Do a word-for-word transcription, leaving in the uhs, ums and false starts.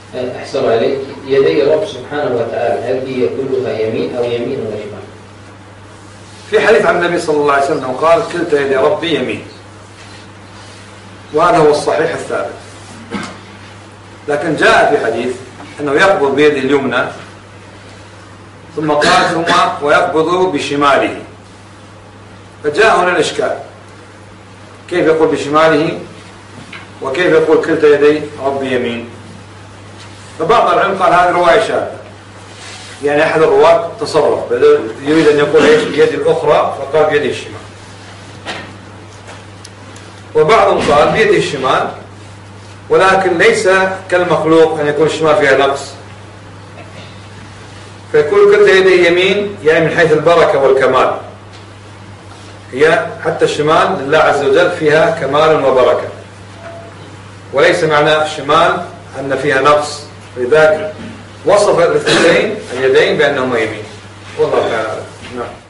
أحسن عليك. يدي رب سبحانه وتعالى هل هي كلها يمين أو يمين وشمال؟ في حديث عن النبي صلى الله عليه وسلم قال كلتا يدي ربي يمين، وهذا هو الصحيح الثابت. لكن جاء في حديث أنه يقبض بيده اليمنى، ثم قال ثم ويقبض بشماله، فجاء هنا الإشكال، كيف يقول بشماله وكيف يقول كلتا يدي ربي يمين؟ فبعض العلم قال هذه رواية شاذة، يعني أحد الرواة تصرف يريد أن يقول إيش بيدي الأخرى فقال بيده الشمال، وبعضهم قال بيده الشمال، ولكن ليس كالمخلوق أن يكون الشمال فيها نقص، فيقول كلتا يدي يمين يعني من حيث البركة والكمال، هي حتى الشمال لله عز وجل فيها كمال وبركة، وليس معنى الشمال أن فيها نقص، لذلك وصف الاثنتين اليدين بأنهما يمين، والله تعالى. نعم.